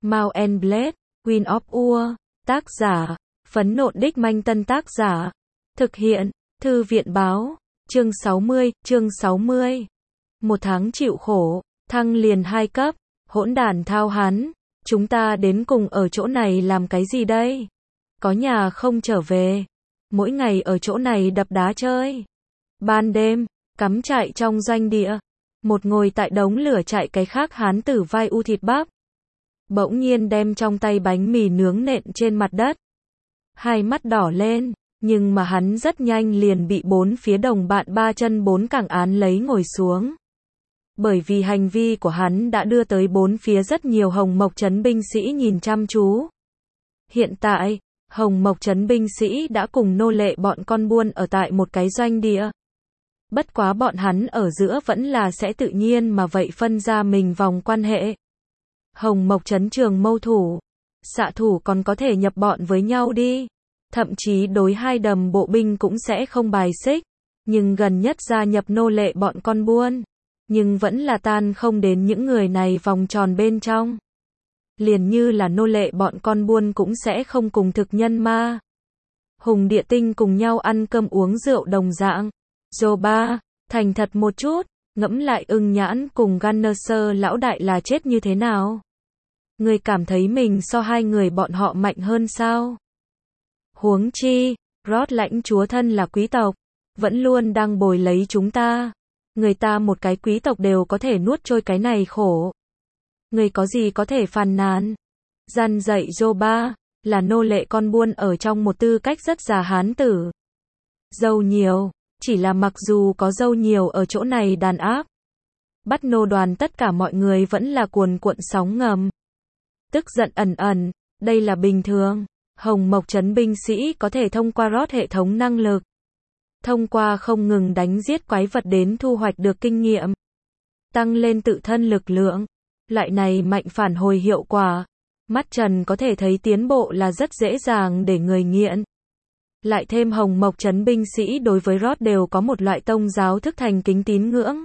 Mount and Blade, Queen of Ur, tác giả, Phấn Nộn Đích Manh Tân tác giả, thực hiện, Thư viện báo, chương 60. Một tháng chịu khổ, thăng liền 2 cấp, hỗn đản thao hắn, chúng ta đến cùng ở chỗ này làm cái gì đây? Có nhà không trở về, mỗi ngày ở chỗ này đập đá chơi. Ban đêm, cắm trại trong doanh địa, một ngồi tại đống lửa chạy cái khác hán tử vai u thịt bắp. Bỗng nhiên đem trong tay bánh mì nướng nện trên mặt đất. Hai mắt đỏ lên, nhưng mà hắn rất nhanh liền bị bốn phía đồng bạn ba chân bốn cẳng án lấy ngồi xuống. Bởi vì hành vi của hắn đã đưa tới bốn phía rất nhiều Hồng Mộc Trấn binh sĩ nhìn chăm chú. Hiện tại, Hồng Mộc Trấn binh sĩ đã cùng nô lệ bọn con buôn ở tại một cái doanh địa. Bất quá bọn hắn ở giữa vẫn là sẽ tự nhiên mà vậy phân ra mình vòng quan hệ. Hồng Mộc Trấn trường mâu thủ, xạ thủ còn có thể nhập bọn với nhau đi. Thậm chí đối hai đầm bộ binh cũng sẽ không bài xích. Nhưng gần nhất gia nhập nô lệ bọn con buôn. Nhưng vẫn là tan không đến những người này vòng tròn bên trong. Liền như là nô lệ bọn con buôn cũng sẽ không cùng thực nhân ma hùng địa tinh cùng nhau ăn cơm uống rượu đồng dạng. Zoba, thành thật một chút, ngẫm lại Ưng Nhãn cùng Gunner lão đại là chết như thế nào? Người cảm thấy mình so hai người bọn họ mạnh hơn sao? Huống chi, Rod lãnh chúa thân là quý tộc, vẫn luôn đang bồi lấy chúng ta. Người ta một cái quý tộc đều có thể nuốt trôi cái này khổ. Người có gì có thể phàn nàn? Gian dạy Zoba, là nô lệ con buôn ở trong một tư cách rất già hán tử. Dâu nhiều, chỉ là mặc dù có dâu nhiều ở chỗ này đàn áp. Bắt nô đoàn tất cả mọi người vẫn là cuồn cuộn sóng ngầm. Tức giận ẩn, đây là bình thường. Hồng Mộc Trấn binh sĩ có thể thông qua rót hệ thống năng lực. Thông qua không ngừng đánh giết quái vật đến thu hoạch được kinh nghiệm. Tăng lên tự thân lực lượng. Loại này mạnh phản hồi hiệu quả. Mắt trần có thể thấy tiến bộ là rất dễ dàng để người nghiện. Lại thêm Hồng Mộc Trấn binh sĩ đối với Rod đều có một loại tông giáo thức thành kính tín ngưỡng.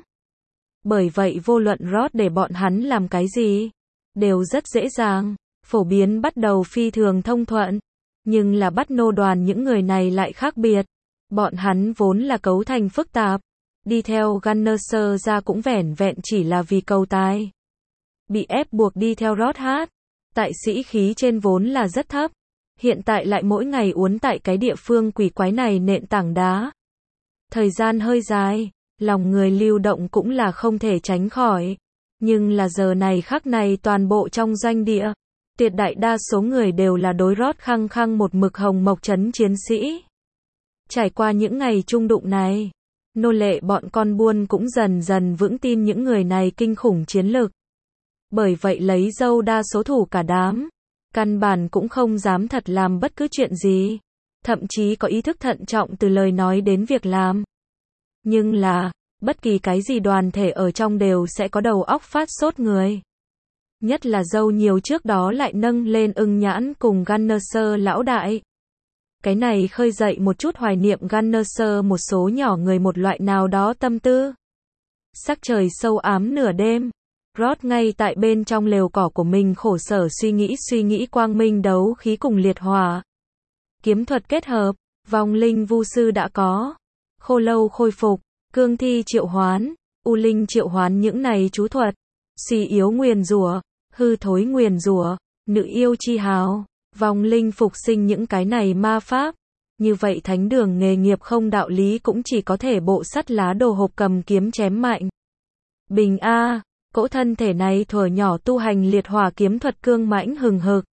Bởi vậy vô luận Rod để bọn hắn làm cái gì, đều rất dễ dàng, phổ biến bắt đầu phi thường thông thuận. Nhưng là bắt nô đoàn những người này lại khác biệt. Bọn hắn vốn là cấu thành phức tạp. Đi theo Gunner ra cũng vẻn vẹn chỉ là vì cầu tài. Bị ép buộc đi theo Rod hát. Tại sĩ khí trên vốn là rất thấp. Hiện tại lại mỗi ngày uốn tại cái địa phương quỷ quái này nện tảng đá. Thời gian hơi dài, lòng người lưu động cũng là không thể tránh khỏi. Nhưng là giờ này khắc này toàn bộ trong doanh địa, tuyệt đại đa số người đều là đối Rod khăng khăng một mực Hồng Mộc Trấn chiến sĩ. Trải qua những ngày chung đụng này, nô lệ bọn con buôn cũng dần dần vững tin những người này kinh khủng chiến lực. Bởi vậy lấy dâu đa số thủ cả đám. Căn bản cũng không dám thật làm bất cứ chuyện gì. Thậm chí có ý thức thận trọng từ lời nói đến việc làm. Nhưng là, bất kỳ cái gì đoàn thể ở trong đều sẽ có đầu óc phát sốt người. Nhất là dâu nhiều trước đó lại nâng lên Ưng Nhãn cùng Gunner lão đại. Cái này khơi dậy một chút hoài niệm Gunner một số nhỏ người một loại nào đó tâm tư. Sắc trời sâu ám nửa đêm. Rod ngay tại bên trong lều cỏ của mình khổ sở suy nghĩ quang minh đấu khí cùng liệt hỏa. Kiếm thuật kết hợp, vong linh vu sư đã có. Khô lâu khôi phục, cương thi triệu hoán, u linh triệu hoán những này chú thuật. Suy yếu nguyền rủa, hư thối nguyền rủa, nữ yêu chi hào, vong linh phục sinh những cái này ma pháp. Như vậy thánh đường nghề nghiệp không đạo lý cũng chỉ có thể bộ sắt lá đồ hộp cầm kiếm chém mạnh. Bình A. Cỗ thân thể này thuở nhỏ tu hành liệt hỏa kiếm thuật cương mãnh hừng hực.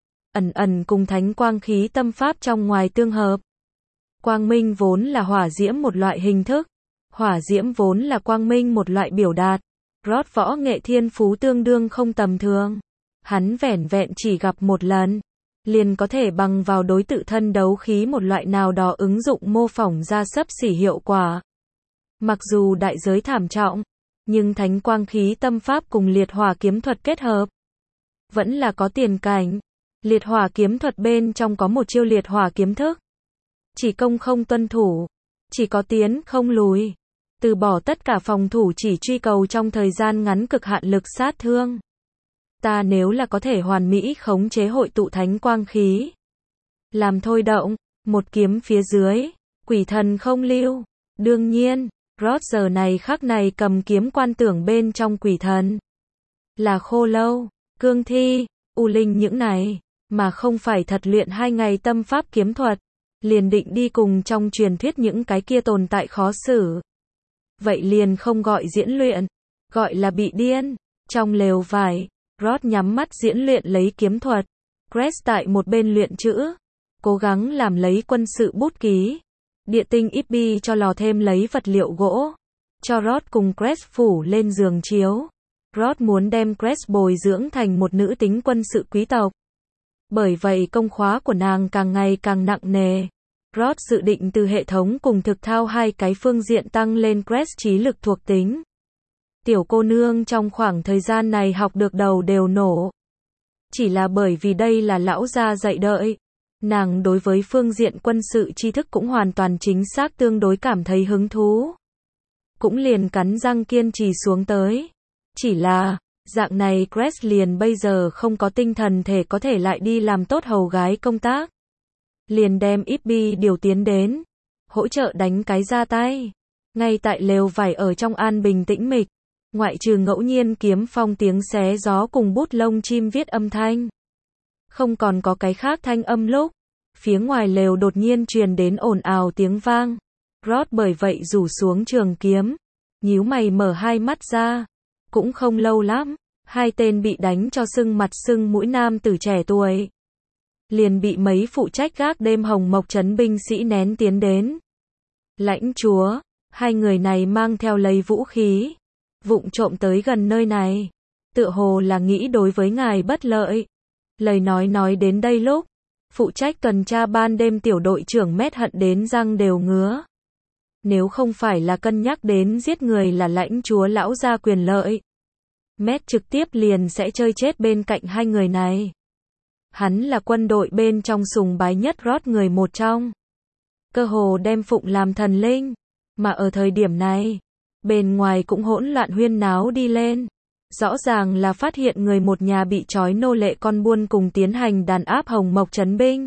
Ẩn cùng thánh quang khí tâm pháp trong ngoài tương hợp. Quang minh vốn là hỏa diễm một loại hình thức. Hỏa diễm vốn là quang minh một loại biểu đạt. Rod võ nghệ thiên phú tương đương không tầm thường. Hắn vẻn vẹn chỉ gặp một lần. Liền có thể bằng vào đối tự thân đấu khí một loại nào đó ứng dụng mô phỏng ra xấp xỉ hiệu quả. Mặc dù đại giới thảm trọng. Nhưng thánh quang khí tâm pháp cùng liệt hỏa kiếm thuật kết hợp. Vẫn là có tiền cảnh. Liệt hỏa kiếm thuật bên trong có một chiêu liệt hỏa kiếm thức. Chỉ công không tuân thủ. Chỉ có tiến không lùi. Từ bỏ tất cả phòng thủ chỉ truy cầu trong thời gian ngắn cực hạn lực sát thương. Ta nếu là có thể hoàn mỹ khống chế hội tụ thánh quang khí, làm thôi động, một kiếm phía dưới, quỷ thần không lưu. Đương nhiên, Rod giờ này khắc này cầm kiếm quan tưởng bên trong quỷ thần. Là khô lâu, cương thi, u linh những này, mà không phải thật luyện 2 ngày tâm pháp kiếm thuật, liền định đi cùng trong truyền thuyết những cái kia tồn tại khó xử. Vậy liền không gọi diễn luyện, gọi là bị điên. Trong lều vải, Rod nhắm mắt diễn luyện lấy kiếm thuật. Crest tại một bên luyện chữ, cố gắng làm lấy quân sự bút ký. Địa tinh Ippy cho lò thêm lấy vật liệu gỗ, cho Rod cùng Crest phủ lên giường chiếu. Rod muốn đem Crest bồi dưỡng thành một nữ tính quân sự quý tộc. Bởi vậy công khóa của nàng càng ngày càng nặng nề. Rod dự định từ hệ thống cùng thực thao 2 cái phương diện tăng lên Crest trí lực thuộc tính. Tiểu cô nương trong khoảng thời gian này học được đầu đều nổ. Chỉ là bởi vì đây là lão gia dạy đợi. Nàng đối với phương diện quân sự tri thức cũng hoàn toàn chính xác tương đối cảm thấy hứng thú. Cũng liền cắn răng kiên trì xuống tới. Chỉ là, dạng này Crest liền bây giờ không có tinh thần thể có thể lại đi làm tốt hầu gái công tác. Liền đem Ippy điều tiến đến, hỗ trợ đánh cái ra tay. Ngay tại lều vải ở trong an bình tĩnh mịch, ngoại trừ ngẫu nhiên kiếm phong tiếng xé gió cùng bút lông chim viết âm thanh. Không còn có cái khác thanh âm lúc, phía ngoài lều đột nhiên truyền đến ồn ào tiếng vang. Rod bởi vậy rủ xuống trường kiếm, nhíu mày mở 2 mắt ra. Cũng không lâu lắm, 2 tên bị đánh cho sưng mặt sưng mũi nam tử trẻ tuổi. Liền bị mấy phụ trách gác đêm Hồng Mộc trấn binh sĩ nén tiến đến. Lãnh chúa, 2 người này mang theo lấy vũ khí, vụng trộm tới gần nơi này. Tựa hồ là nghĩ đối với ngài bất lợi. Lời nói đến đây lúc, phụ trách tuần tra ban đêm tiểu đội trưởng Mét hận đến răng đều ngứa. Nếu không phải là cân nhắc đến giết người là lãnh chúa lão gia quyền lợi, Mét trực tiếp liền sẽ chơi chết bên cạnh 2 người này. Hắn là quân đội bên trong sùng bái nhất Rod người một trong. Cơ hồ đem phụng làm thần linh. Mà ở thời điểm này, bên ngoài cũng hỗn loạn huyên náo đi lên. Rõ ràng là phát hiện người một nhà bị trói nô lệ con buôn cùng tiến hành đàn áp Hồng Mộc trấn binh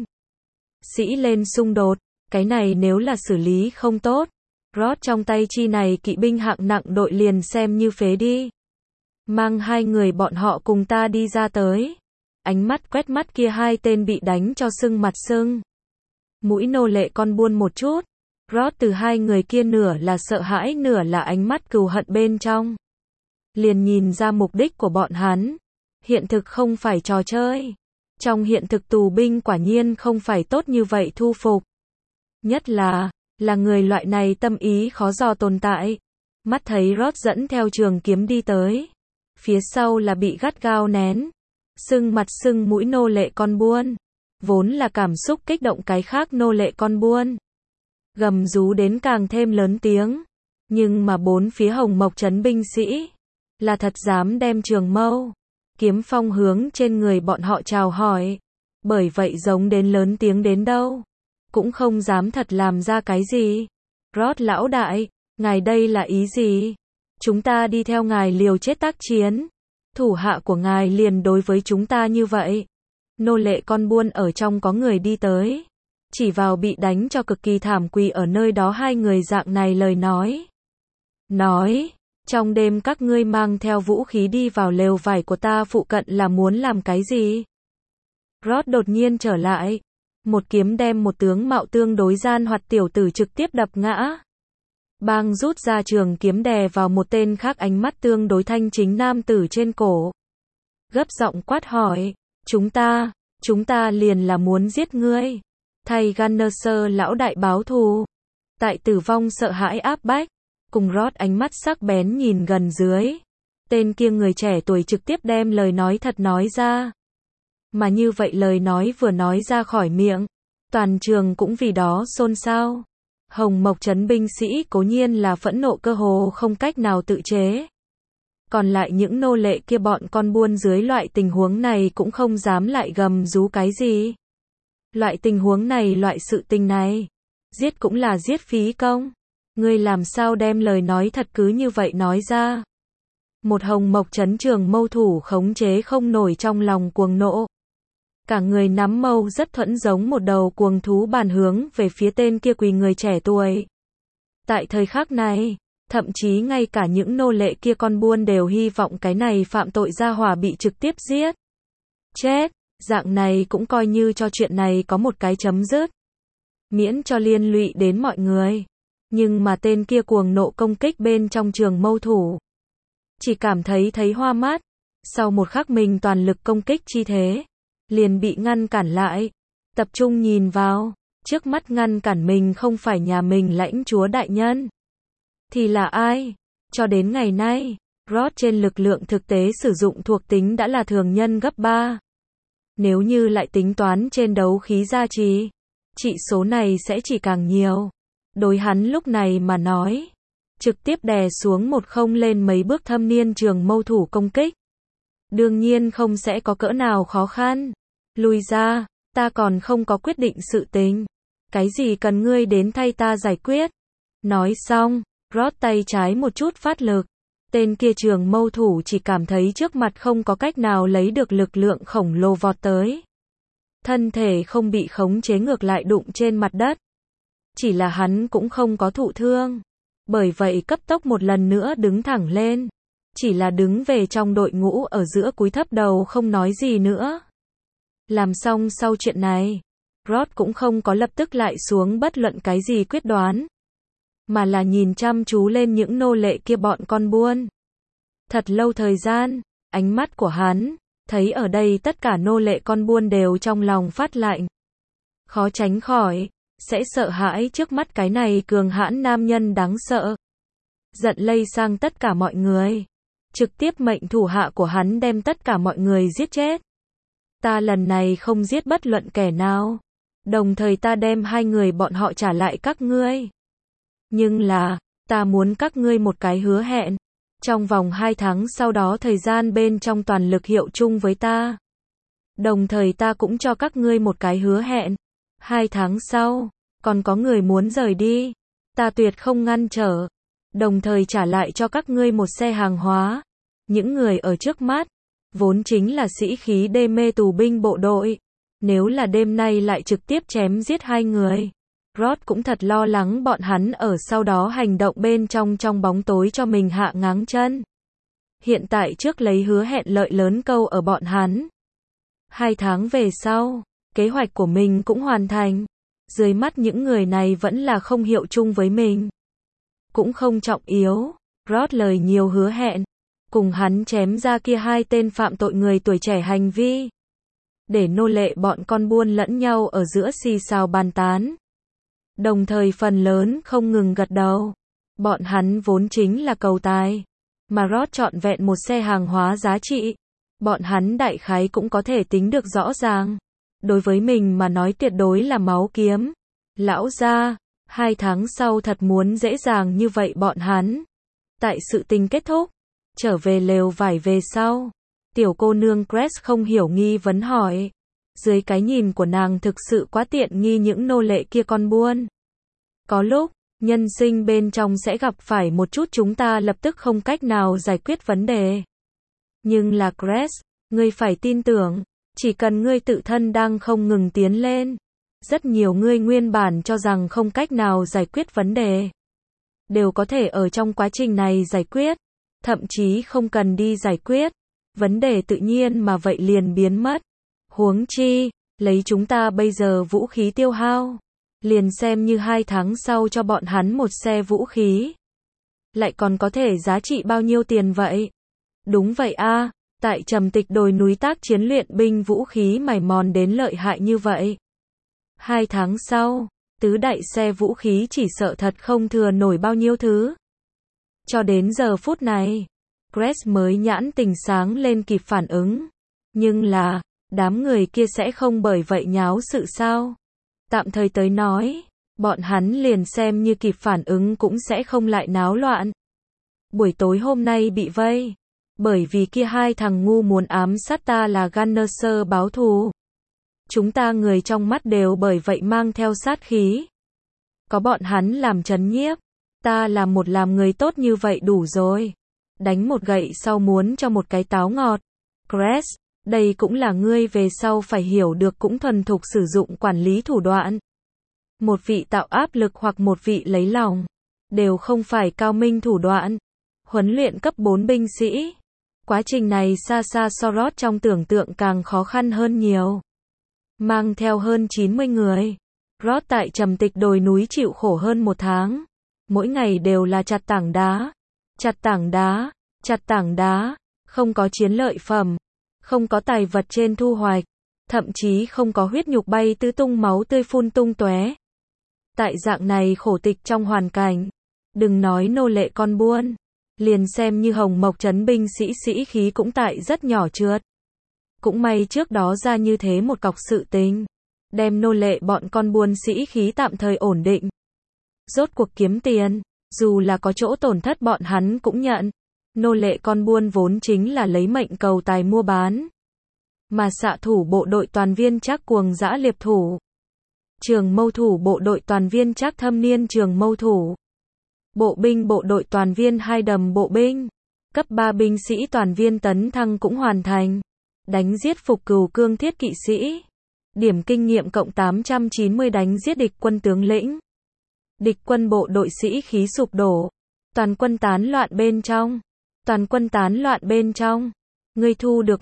sĩ lên xung đột. Cái này nếu là xử lý không tốt, Rod trong tay chi này kỵ binh hạng nặng đội liền xem như phế đi. Mang 2 người bọn họ cùng ta đi ra tới. Ánh mắt quét mắt kia 2 tên bị đánh cho sưng mặt sưng mũi nô lệ con buôn một chút. Rod từ 2 người kia nửa là sợ hãi nửa là ánh mắt cừu hận bên trong. Liền nhìn ra mục đích của bọn hắn. Hiện thực không phải trò chơi. Trong hiện thực tù binh quả nhiên không phải tốt như vậy thu phục. Nhất là người loại này tâm ý khó dò tồn tại. Mắt thấy Rod dẫn theo trường kiếm đi tới. Phía sau là bị gắt gao nén. Sưng mặt sưng mũi nô lệ con buôn. Vốn là cảm xúc kích động cái khác nô lệ con buôn. Gầm rú đến càng thêm lớn tiếng. Nhưng mà 4 phía Hồng Mộc trấn binh sĩ là thật dám đem trường mâu, kiếm phong hướng trên người bọn họ chào hỏi. Bởi vậy giống đến lớn tiếng đến đâu, cũng không dám thật làm ra cái gì. Rod lão đại, ngài đây là ý gì? Chúng ta đi theo ngài liều chết tác chiến. Thủ hạ của ngài liền đối với chúng ta như vậy. Nô lệ con buôn ở trong có người đi tới. Chỉ vào bị đánh cho cực kỳ thảm quỳ ở nơi đó 2 người dạng này lời nói. Trong đêm các ngươi mang theo vũ khí đi vào lều vải của ta phụ cận là muốn làm cái gì? Rod đột nhiên trở lại. Một kiếm đem một tướng mạo tương đối gian hoạt tiểu tử trực tiếp đập ngã. Bang rút ra trường kiếm đè vào một tên khác ánh mắt tương đối thanh chính nam tử trên cổ. Gấp giọng quát hỏi. Chúng ta liền là muốn giết ngươi. Thay Gunnerser lão đại báo thù. Tại tử vong sợ hãi áp bách. Cùng Rod ánh mắt sắc bén nhìn gần dưới. Tên kia người trẻ tuổi trực tiếp đem lời nói thật nói ra. Mà như vậy lời nói vừa nói ra khỏi miệng, toàn trường cũng vì đó xôn xao. Hồng Mộc trấn binh sĩ cố nhiên là phẫn nộ cơ hồ không cách nào tự chế. Còn lại những nô lệ kia bọn con buôn dưới loại tình huống này cũng không dám lại gầm rú cái gì. Loại tình huống này, loại sự tình này, giết cũng là giết phí công. Ngươi làm sao đem lời nói thật cứ như vậy nói ra? Một hồng mộc trấn trường mâu thủ khống chế không nổi trong lòng cuồng nộ. Cả người nắm mâu rất thuẫn giống một đầu cuồng thú bàn hướng về phía tên kia quỳ người trẻ tuổi. Tại thời khắc này, thậm chí ngay cả những nô lệ kia con buôn đều hy vọng cái này phạm tội gia hỏa bị trực tiếp giết. Chết, dạng này cũng coi như cho chuyện này có một cái chấm dứt. Miễn cho liên lụy đến mọi người. Nhưng mà tên kia cuồng nộ công kích bên trong trường mâu thủ. Chỉ cảm thấy hoa mắt. Sau một khắc mình toàn lực công kích chi thế. Liền bị ngăn cản lại. Tập trung nhìn vào. Trước mắt ngăn cản mình không phải nhà mình lãnh chúa đại nhân. Thì là ai? Cho đến ngày nay, Rod trên lực lượng thực tế sử dụng thuộc tính đã là thường nhân gấp 3. Nếu như lại tính toán trên đấu khí gia trì, trị số này sẽ chỉ càng nhiều. Đối hắn lúc này mà nói, trực tiếp đè xuống một không lên mấy bước thâm niên trường mâu thủ công kích. Đương nhiên không sẽ có cỡ nào khó khăn. Lùi ra, ta còn không có quyết định sự tình. Cái gì cần ngươi đến thay ta giải quyết? Nói xong, Rod tay trái một chút phát lực. Tên kia trường mâu thủ chỉ cảm thấy trước mặt không có cách nào lấy được lực lượng khổng lồ vọt tới. Thân thể không bị khống chế ngược lại đụng trên mặt đất. Chỉ là hắn cũng không có thụ thương. Bởi vậy cấp tốc một lần nữa đứng thẳng lên. Chỉ là đứng về trong đội ngũ ở giữa cúi thấp đầu không nói gì nữa. Làm xong sau chuyện này, Rod cũng không có lập tức lại xuống bất luận cái gì quyết đoán. Mà là nhìn chăm chú lên những nô lệ kia bọn con buôn. Thật lâu thời gian, ánh mắt của hắn, thấy ở đây tất cả nô lệ con buôn đều trong lòng phát lạnh. Khó tránh khỏi, sẽ sợ hãi trước mắt cái này cường hãn nam nhân đáng sợ. Giận lây sang tất cả mọi người. Trực tiếp mệnh thủ hạ của hắn đem tất cả mọi người giết chết. Ta lần này không giết bất luận kẻ nào. Đồng thời ta đem hai người bọn họ trả lại các ngươi. Nhưng là, ta muốn các ngươi một cái hứa hẹn. Trong vòng 2 tháng sau đó thời gian bên trong toàn lực hiệu chung với ta. Đồng thời ta cũng cho các ngươi một cái hứa hẹn. 2 tháng sau, còn có người muốn rời đi. Ta tuyệt không ngăn trở. Đồng thời trả lại cho các ngươi một xe hàng hóa. Những người ở trước mắt, vốn chính là sĩ khí đê mê tù binh bộ đội. Nếu là đêm nay lại trực tiếp chém giết hai người. Rod cũng thật lo lắng bọn hắn ở sau đó hành động bên trong bóng tối cho mình hạ ngáng chân. Hiện tại trước lấy hứa hẹn lợi lớn câu ở bọn hắn. 2 tháng về sau, kế hoạch của mình cũng hoàn thành. Dưới mắt những người này vẫn là không hiệu chung với mình. Cũng không trọng yếu, Rod lời nhiều hứa hẹn. Cùng hắn chém ra kia 2 tên phạm tội người tuổi trẻ hành vi. Để nô lệ bọn con buôn lẫn nhau ở giữa xì xào bàn tán. Đồng thời phần lớn không ngừng gật đầu. Bọn hắn vốn chính là cầu tài. Mà Rod trọn vẹn một xe hàng hóa giá trị. Bọn hắn đại khái cũng có thể tính được rõ ràng. Đối với mình mà nói tuyệt đối là máu kiếm. Lão gia, 2 tháng sau thật muốn dễ dàng như vậy bọn hắn. Tại sự tình kết thúc, trở về lều vải về sau. Tiểu cô nương Cress không hiểu nghi vấn hỏi. Dưới cái nhìn của nàng thực sự quá tiện nghi những nô lệ kia con buôn. Có lúc, nhân sinh bên trong sẽ gặp phải một chút chúng ta lập tức không cách nào giải quyết vấn đề. Nhưng là Cress, ngươi phải tin tưởng, chỉ cần ngươi tự thân đang không ngừng tiến lên. Rất nhiều ngươi nguyên bản cho rằng không cách nào giải quyết vấn đề. Đều có thể ở trong quá trình này giải quyết. Thậm chí không cần đi giải quyết. Vấn đề tự nhiên mà vậy liền biến mất. Huống chi, lấy chúng ta bây giờ vũ khí tiêu hao. Liền xem như 2 tháng sau cho bọn hắn một xe vũ khí. Lại còn có thể giá trị bao nhiêu tiền vậy? Đúng vậy a, tại trầm tịch đồi núi tác chiến luyện binh vũ khí mài mòn đến lợi hại như vậy. 2 tháng sau, tứ đại xe vũ khí chỉ sợ thật không thừa nổi bao nhiêu thứ. Cho đến giờ phút này, Cress mới nhãn tình sáng lên kịp phản ứng. Nhưng là, đám người kia sẽ không bởi vậy nháo sự sao? Tạm thời tới nói, bọn hắn liền xem như kịp phản ứng cũng sẽ không lại náo loạn. Buổi tối hôm nay bị vây, bởi vì kia 2 thằng ngu muốn ám sát ta là Gunnerser báo thù. Chúng ta người trong mắt đều bởi vậy mang theo sát khí. Có bọn hắn làm trấn nhiếp, ta là một làm người tốt như vậy đủ rồi. đánh một gậy sau muốn cho một cái táo ngọt. Crest, đây cũng là ngươi về sau phải hiểu được cũng thuần thục sử dụng quản lý thủ đoạn. Một vị tạo áp lực hoặc một vị lấy lòng, đều không phải cao minh thủ đoạn. Huấn luyện cấp 4 binh sĩ. Quá trình này xa xa so Ross trong tưởng tượng càng khó khăn hơn nhiều. Mang theo hơn 90 người. Ross tại trầm tịch đồi núi chịu khổ hơn 1 tháng. Mỗi ngày đều là chặt tảng đá. Chặt tảng đá. Chặt tảng đá. Không có chiến lợi phẩm. Không có tài vật trên thu hoạch. Thậm chí không có huyết nhục bay tứ tung máu tươi phun tung tóe. Tại dạng này khổ tịch trong hoàn cảnh. Đừng nói nô lệ con buôn. Liền xem như Hồng Mộc trấn binh sĩ sĩ khí cũng tại rất nhỏ trượt. Cũng may trước đó ra như thế một cọc sự tình. Đem nô lệ bọn con buôn sĩ khí tạm thời ổn định. Rốt cuộc kiếm tiền. Dù là có chỗ tổn thất bọn hắn cũng nhận. Nô lệ con buôn vốn chính là lấy mệnh cầu tài mua bán. Mà xạ thủ bộ đội toàn viên Trác cuồng dã liệp thủ. Trường mâu thủ bộ đội toàn viên Trác thâm niên trường mâu thủ. Bộ binh bộ đội toàn viên hai đầm bộ binh. Cấp 3 binh sĩ toàn viên tấn thăng cũng hoàn thành. Đánh giết phục cừu cương thiết kỵ sĩ. Điểm kinh nghiệm cộng 890 đánh giết địch quân tướng lĩnh. Địch quân bộ đội sĩ khí sụp đổ. Toàn quân tán loạn bên trong. Toàn quân tán loạn bên trong. Ngươi thu được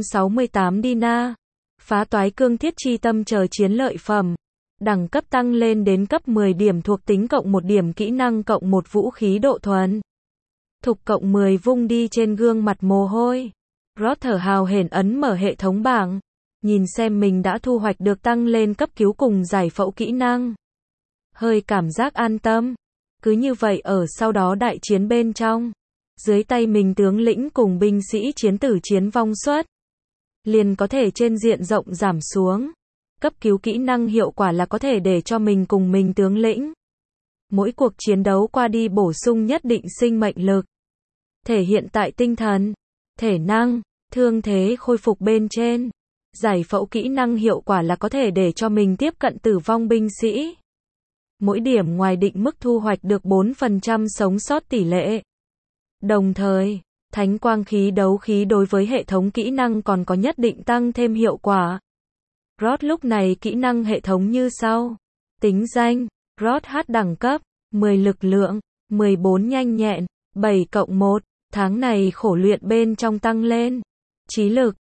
168 dinar. Phá toái cương thiết chi tâm chờ chiến lợi phẩm. Đẳng cấp tăng lên đến cấp 10 điểm thuộc tính cộng 1 điểm kỹ năng cộng 1 vũ khí độ thuần. Thục cộng 10 vung đi trên gương mặt mồ hôi. Ross thở hào hển ấn mở hệ thống bảng. Nhìn xem mình đã thu hoạch được tăng lên cấp cứu cùng giải phẫu kỹ năng. Hơi cảm giác an tâm. Cứ như vậy ở sau đó đại chiến bên trong. Dưới tay mình tướng lĩnh cùng binh sĩ chiến tử chiến vong suất. Liền có thể trên diện rộng giảm xuống. Cấp cứu kỹ năng hiệu quả là có thể để cho mình cùng mình tướng lĩnh. Mỗi cuộc chiến đấu qua đi bổ sung nhất định sinh mệnh lực. Thể hiện tại tinh thần, thể năng, thương thế khôi phục bên trên. Giải phẫu kỹ năng hiệu quả là có thể để cho mình tiếp cận tử vong binh sĩ. Mỗi điểm ngoài định mức thu hoạch được 4% sống sót tỷ lệ. Đồng thời, thánh quang khí đấu khí đối với hệ thống kỹ năng còn có nhất định tăng thêm hiệu quả. Ross lúc này kỹ năng hệ thống như sau. Tính danh, Ross H đẳng cấp, 10 lực lượng, 14 nhanh nhẹn, 7+1, tháng này khổ luyện bên trong tăng lên. Trí lực,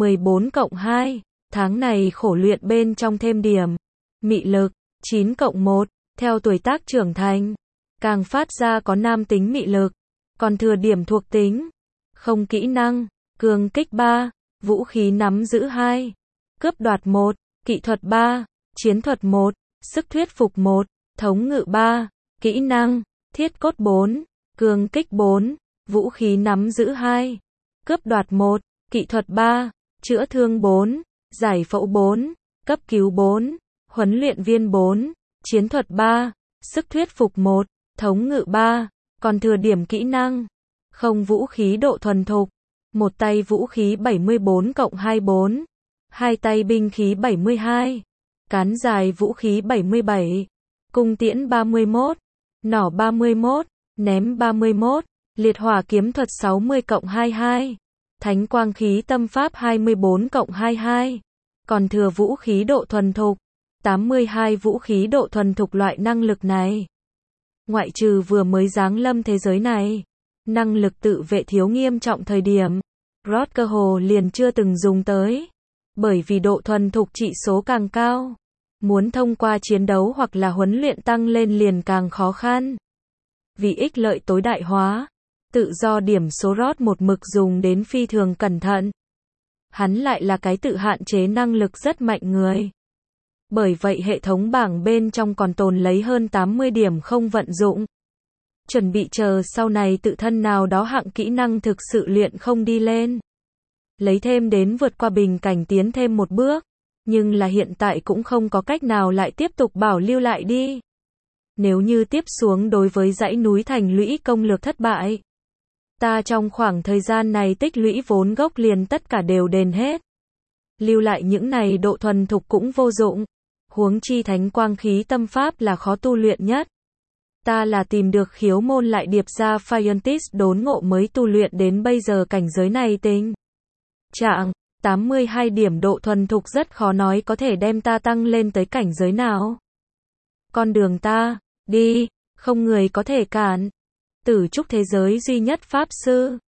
14+2, tháng này khổ luyện bên trong thêm điểm. Mị lực, 9+1, theo tuổi tác trưởng thành. Càng phát ra có nam tính mị lực. Còn thừa điểm thuộc tính. Không kỹ năng, cường kích 3, vũ khí nắm giữ 2. Cướp đoạt 1, kỹ thuật 3, chiến thuật 1, sức thuyết phục 1, thống ngự 3, kỹ năng, thiết cốt 4, cường kích 4, vũ khí nắm giữ 2, cướp đoạt 1, kỹ thuật 3, chữa thương 4, giải phẫu 4, cấp cứu 4, huấn luyện viên 4, chiến thuật 3, sức thuyết phục 1, thống ngự 3, còn thừa điểm kỹ năng, không vũ khí độ thuần thục, một tay vũ khí 74+24, hai tay binh khí 72, cán dài vũ khí 77, cung tiễn 31, nỏ 31, ném 31, liệt hỏa kiếm thuật 60+22, thánh quang khí tâm pháp 24+22, còn thừa vũ khí độ thuần thục, 82 vũ khí độ thuần thục loại năng lực này. Ngoại trừ vừa mới giáng lâm thế giới này, năng lực tự vệ thiếu nghiêm trọng thời điểm, Ross cơ hồ liền chưa từng dùng tới. Bởi vì độ thuần thục trị số càng cao, muốn thông qua chiến đấu hoặc là huấn luyện tăng lên liền càng khó khăn. Vì ích lợi tối đại hóa, tự do điểm số Ross một mực dùng đến phi thường cẩn thận. Hắn lại là cái tự hạn chế năng lực rất mạnh người. Bởi vậy hệ thống bảng bên trong còn tồn lấy hơn 80 điểm không vận dụng. Chuẩn bị chờ sau này tự thân nào đó hạng kỹ năng thực sự luyện không đi lên. Lấy thêm đến vượt qua bình cảnh tiến thêm một bước. Nhưng là hiện tại cũng không có cách nào lại tiếp tục bảo lưu lại đi. Nếu như tiếp xuống đối với dãy núi thành lũy công lược thất bại. Ta trong khoảng thời gian này tích lũy vốn gốc liền tất cả đều đền hết. Lưu lại những này độ thuần thục cũng vô dụng. Huống chi thánh quang khí tâm pháp là khó tu luyện nhất. Ta là tìm được khiếu môn lại điệp ra Phiontis đốn ngộ mới tu luyện đến bây giờ cảnh giới này tình. Trạng, 82 điểm độ thuần thục rất khó nói có thể đem ta tăng lên tới cảnh giới nào. Con đường ta, đi, không người có thể cản. Tử trúc thế giới duy nhất Pháp Sư.